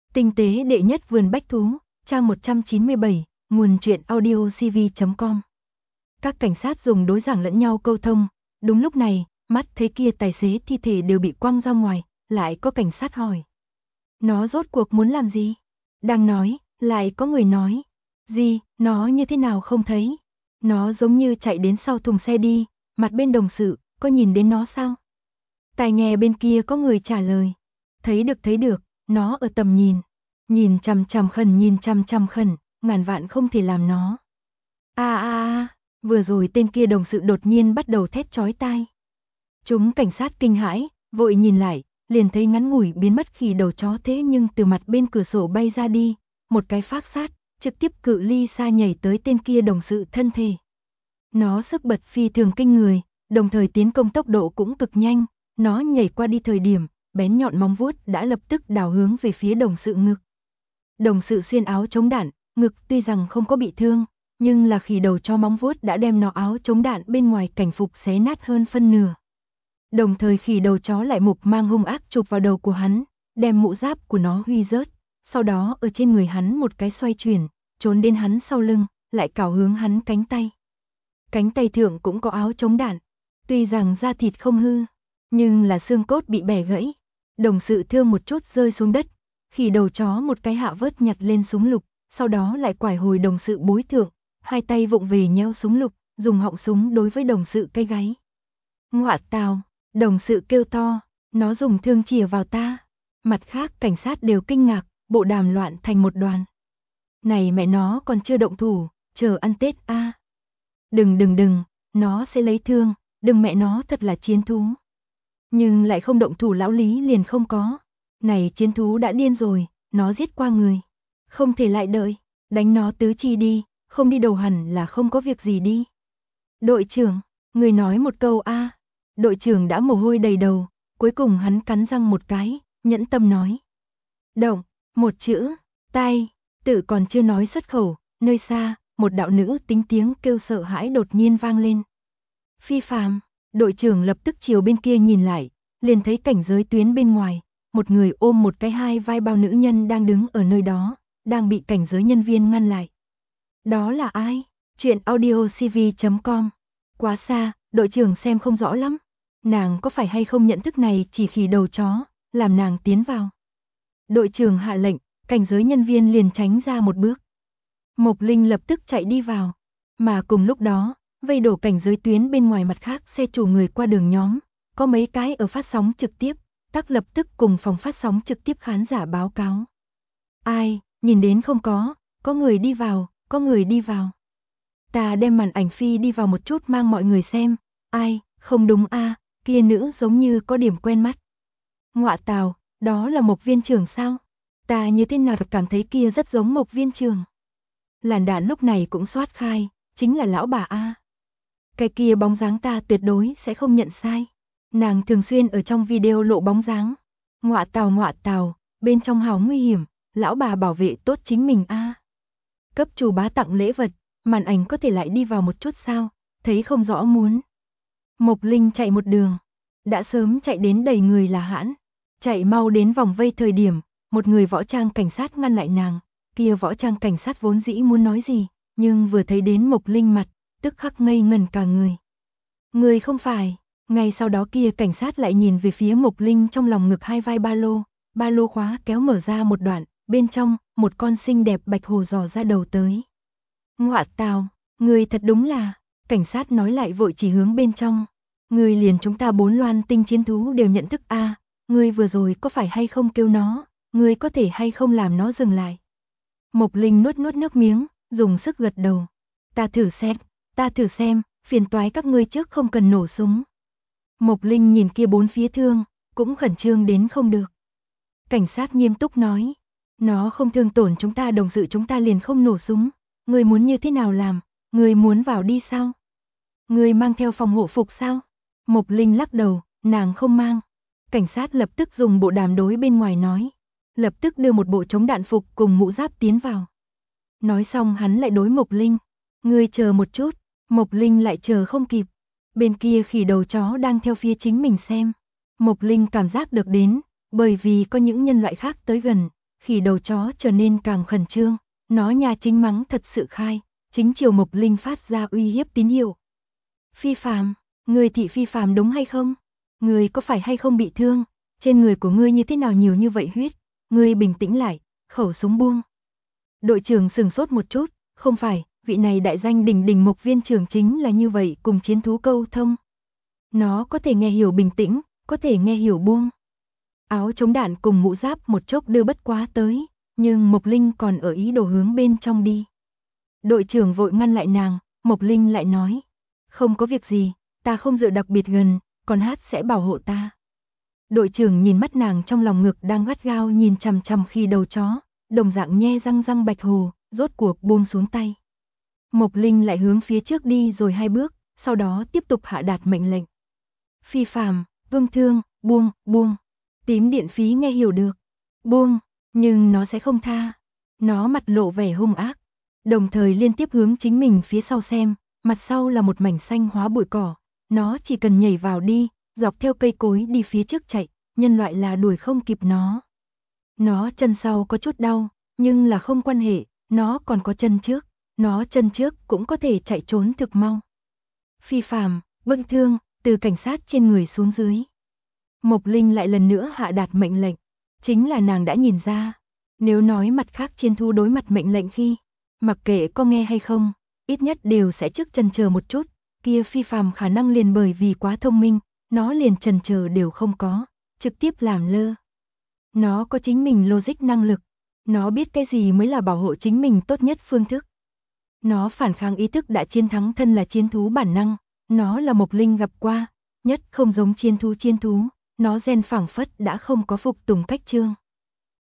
Tinh tế đệ nhất vườn bách thú, trang 197, nguồn truyện audiocv.com. Các cảnh sát dùng đối giảng lẫn nhau câu thông, đúng lúc này, mắt thấy kia tài xế thi thể đều bị quăng ra ngoài, lại có cảnh sát hỏi. Nó rốt cuộc muốn làm gì? Đang nói, lại có người nói. Gì, nó như thế nào không thấy? Nó giống như chạy đến sau thùng xe đi, mặt bên đồng sự, có nhìn đến nó sao? Tai nghe bên kia có người trả lời. Thấy được, nó ở tầm nhìn. Nhìn chằm chằm khẩn, ngàn vạn không thể làm nó. Vừa rồi tên kia đồng sự đột nhiên bắt đầu thét chói tai. Chúng cảnh sát kinh hãi, vội nhìn lại, liền thấy ngắn ngủi biến mất khỉ đầu chó thế nhưng từ mặt bên cửa sổ bay ra đi, một cái phác sát, trực tiếp cự ly xa nhảy tới tên kia đồng sự thân thể. Nó sức bật phi thường kinh người, đồng thời tiến công tốc độ cũng cực nhanh, nó nhảy qua đi thời điểm, bén nhọn móng vuốt đã lập tức đảo hướng về phía đồng sự ngực. Đồng sự xuyên áo chống đạn, ngực tuy rằng không có bị thương, nhưng là khỉ đầu cho móng vuốt đã đem nó áo chống đạn bên ngoài cảnh phục xé nát hơn phân nửa. Đồng thời khỉ đầu chó lại mục mang hung ác chụp vào đầu của hắn, đem mũ giáp của nó huy rớt, sau đó ở trên người hắn một cái xoay chuyển, trốn đến hắn sau lưng, lại cào hướng hắn cánh tay. Cánh tay thượng cũng có áo chống đạn, tuy rằng da thịt không hư, nhưng là xương cốt bị bẻ gãy. Đồng sự thương một chút rơi xuống đất, khỉ đầu chó một cái hạ vớt nhặt lên súng lục, sau đó lại quải hồi đồng sự bối thượng, hai tay vụng về nhéo súng lục, dùng họng súng đối với đồng sự cái gáy. Ngọa tào, đồng sự kêu to, nó dùng thương chĩa vào ta. Mặt khác cảnh sát đều kinh ngạc, bộ đàm loạn thành một đoàn. Này mẹ nó còn chưa động thủ, chờ ăn Tết a. Đừng, nó sẽ lấy thương, đừng mẹ nó thật là chiến thú. Nhưng lại không động thủ lão Lý liền không có. Này chiến thú đã điên rồi, nó giết qua người. Không thể lại đợi, đánh nó tứ chi đi, không đi đầu hẳn là không có việc gì đi. Đội trưởng, người nói một câu a. Đội trưởng đã mồ hôi đầy đầu, cuối cùng hắn cắn răng một cái, nhẫn tâm nói. Động, một chữ, tai, tự còn chưa nói xuất khẩu, nơi xa, một đạo nữ tính tiếng kêu sợ hãi đột nhiên vang lên. Phi phàm, đội trưởng lập tức chiều bên kia nhìn lại, liền thấy cảnh giới tuyến bên ngoài, một người ôm một cái hai vai bao nữ nhân đang đứng ở nơi đó, đang bị cảnh giới nhân viên ngăn lại. Đó là ai? Chuyện audiocv.com. Quá xa, đội trưởng xem không rõ lắm. Nàng có phải hay không nhận thức này chỉ khỉ đầu chó, làm nàng tiến vào. Đội trưởng hạ lệnh, cảnh giới nhân viên liền tránh ra một bước. Mộc Linh lập tức chạy đi vào, mà cùng lúc đó, vây đổ cảnh giới tuyến bên ngoài mặt khác xe chủ người qua đường nhóm, có mấy cái ở phát sóng trực tiếp, tắc lập tức cùng phòng phát sóng trực tiếp khán giả báo cáo. Ai, nhìn đến không có người đi vào, có người đi vào. Ta đem màn ảnh phi đi vào một chút mang mọi người xem, ai, không đúng a, kia nữ giống như có điểm quen mắt. Ngọa tào, đó là Mộc viên trưởng sao? Ta như thế nào cảm thấy kia rất giống Mộc viên trưởng. Làn đạn lúc này cũng soát khai, chính là lão bà a. Cái kia bóng dáng ta tuyệt đối sẽ không nhận sai. Nàng thường xuyên ở trong video lộ bóng dáng. Ngọa tào, bên trong hào nguy hiểm, lão bà bảo vệ tốt chính mình a. Cấp chủ bá tặng lễ vật, màn ảnh có thể lại đi vào một chút sao, thấy không rõ muốn. Mộc Linh chạy một đường, đã sớm chạy đến đầy người là hãn, chạy mau đến vòng vây thời điểm, một người võ trang cảnh sát ngăn lại nàng, kia võ trang cảnh sát vốn dĩ muốn nói gì, nhưng vừa thấy đến Mộc Linh mặt, tức khắc ngây ngẩn cả người. Người không phải, ngay sau đó kia cảnh sát lại nhìn về phía Mộc Linh trong lòng ngực hai vai ba lô khóa kéo mở ra một đoạn, bên trong, một con xinh đẹp bạch hồ dò ra đầu tới. Ngọa tào, người thật đúng là, cảnh sát nói lại vội chỉ hướng bên trong. Người liền chúng ta 4 loan tinh chiến thú đều nhận thức a, người vừa rồi có phải hay không kêu nó, người có thể hay không làm nó dừng lại. Mộc Linh nuốt nước miếng, dùng sức gật đầu. Ta thử xem, phiền toái các ngươi trước không cần nổ súng. Mộc Linh nhìn kia bốn phía thương, cũng khẩn trương đến không được. Cảnh sát nghiêm túc nói, nó không thương tổn chúng ta đồng sự chúng ta liền không nổ súng. Người muốn như thế nào làm, người muốn vào đi sao? Người mang theo phòng hộ phục sao? Mộc Linh lắc đầu, nàng không mang. Cảnh sát lập tức dùng bộ đàm đối bên ngoài nói, lập tức đưa một bộ chống đạn phục cùng mũ giáp tiến vào. Nói xong hắn lại đối Mộc Linh, người chờ một chút. Mộc Linh lại chờ không kịp. Bên kia khỉ đầu chó đang theo phía chính mình xem. Mộc Linh cảm giác được đến, bởi vì có những nhân loại khác tới gần, Khỉ đầu chó trở nên càng khẩn trương, nó nhà chính mắng thật sự khai, chính chiều Mộc Linh phát ra uy hiếp tín hiệu. Phi Phàm, người thị Phi Phàm đúng hay không? Người có phải hay không bị thương? Trên người của ngươi như thế nào nhiều như vậy huyết? Ngươi bình tĩnh lại, khẩu súng buông. Đội trưởng sừng sốt một chút, không phải, vị này đại danh đỉnh đỉnh Mộc viên trưởng chính là như vậy cùng chiến thú câu thông. Nó có thể nghe hiểu bình tĩnh, có thể nghe hiểu buông. Áo chống đạn cùng mũ giáp một chốc đưa bất quá tới, nhưng Mộc Linh còn ở ý đồ hướng bên trong đi. Đội trưởng vội ngăn lại nàng, Mộc Linh lại nói, không có việc gì, ta không dựa đặc biệt gần, còn hát sẽ bảo hộ ta. Đội trưởng nhìn mắt nàng trong lòng ngực đang gắt gao nhìn chằm chằm khi đầu chó, đồng dạng nhe răng răng bạch hồ, rốt cuộc buông xuống tay. Mộc Linh lại hướng phía trước đi rồi 2 bước, sau đó tiếp tục hạ đạt mệnh lệnh. Phi Phàm, Vương Thương, buông, buông. Tím điện phí nghe hiểu được. Buông, nhưng nó sẽ không tha. Nó mặt lộ vẻ hung ác, đồng thời liên tiếp hướng chính mình phía sau xem, mặt sau là một mảnh xanh hóa bụi cỏ, nó chỉ cần nhảy vào đi, dọc theo cây cối đi phía trước chạy, nhân loại là đuổi không kịp nó. Nó chân sau có chút đau, nhưng là không quan hệ, nó còn có chân trước, nó chân trước cũng có thể chạy trốn thực mau. Phi Phàm, Vương Thương, từ cảnh sát trên người xuống dưới. Mộc Linh lại lần nữa hạ đạt mệnh lệnh, chính là nàng đã nhìn ra, nếu nói mặt khác chiến thú đối mặt mệnh lệnh khi, mặc kệ có nghe hay không, ít nhất đều sẽ trước chần chờ một chút, kia Phi Phàm khả năng liền bởi vì quá thông minh, nó liền chần chờ đều không có, trực tiếp làm lơ. Nó có chính mình logic năng lực, nó biết cái gì mới là bảo hộ chính mình tốt nhất phương thức. Nó phản kháng ý thức đã chiến thắng thân là chiến thú bản năng, nó là Mộc Linh gặp qua, nhất không giống chiến thú, nó gen phảng phất đã không có phục tùng cách chương.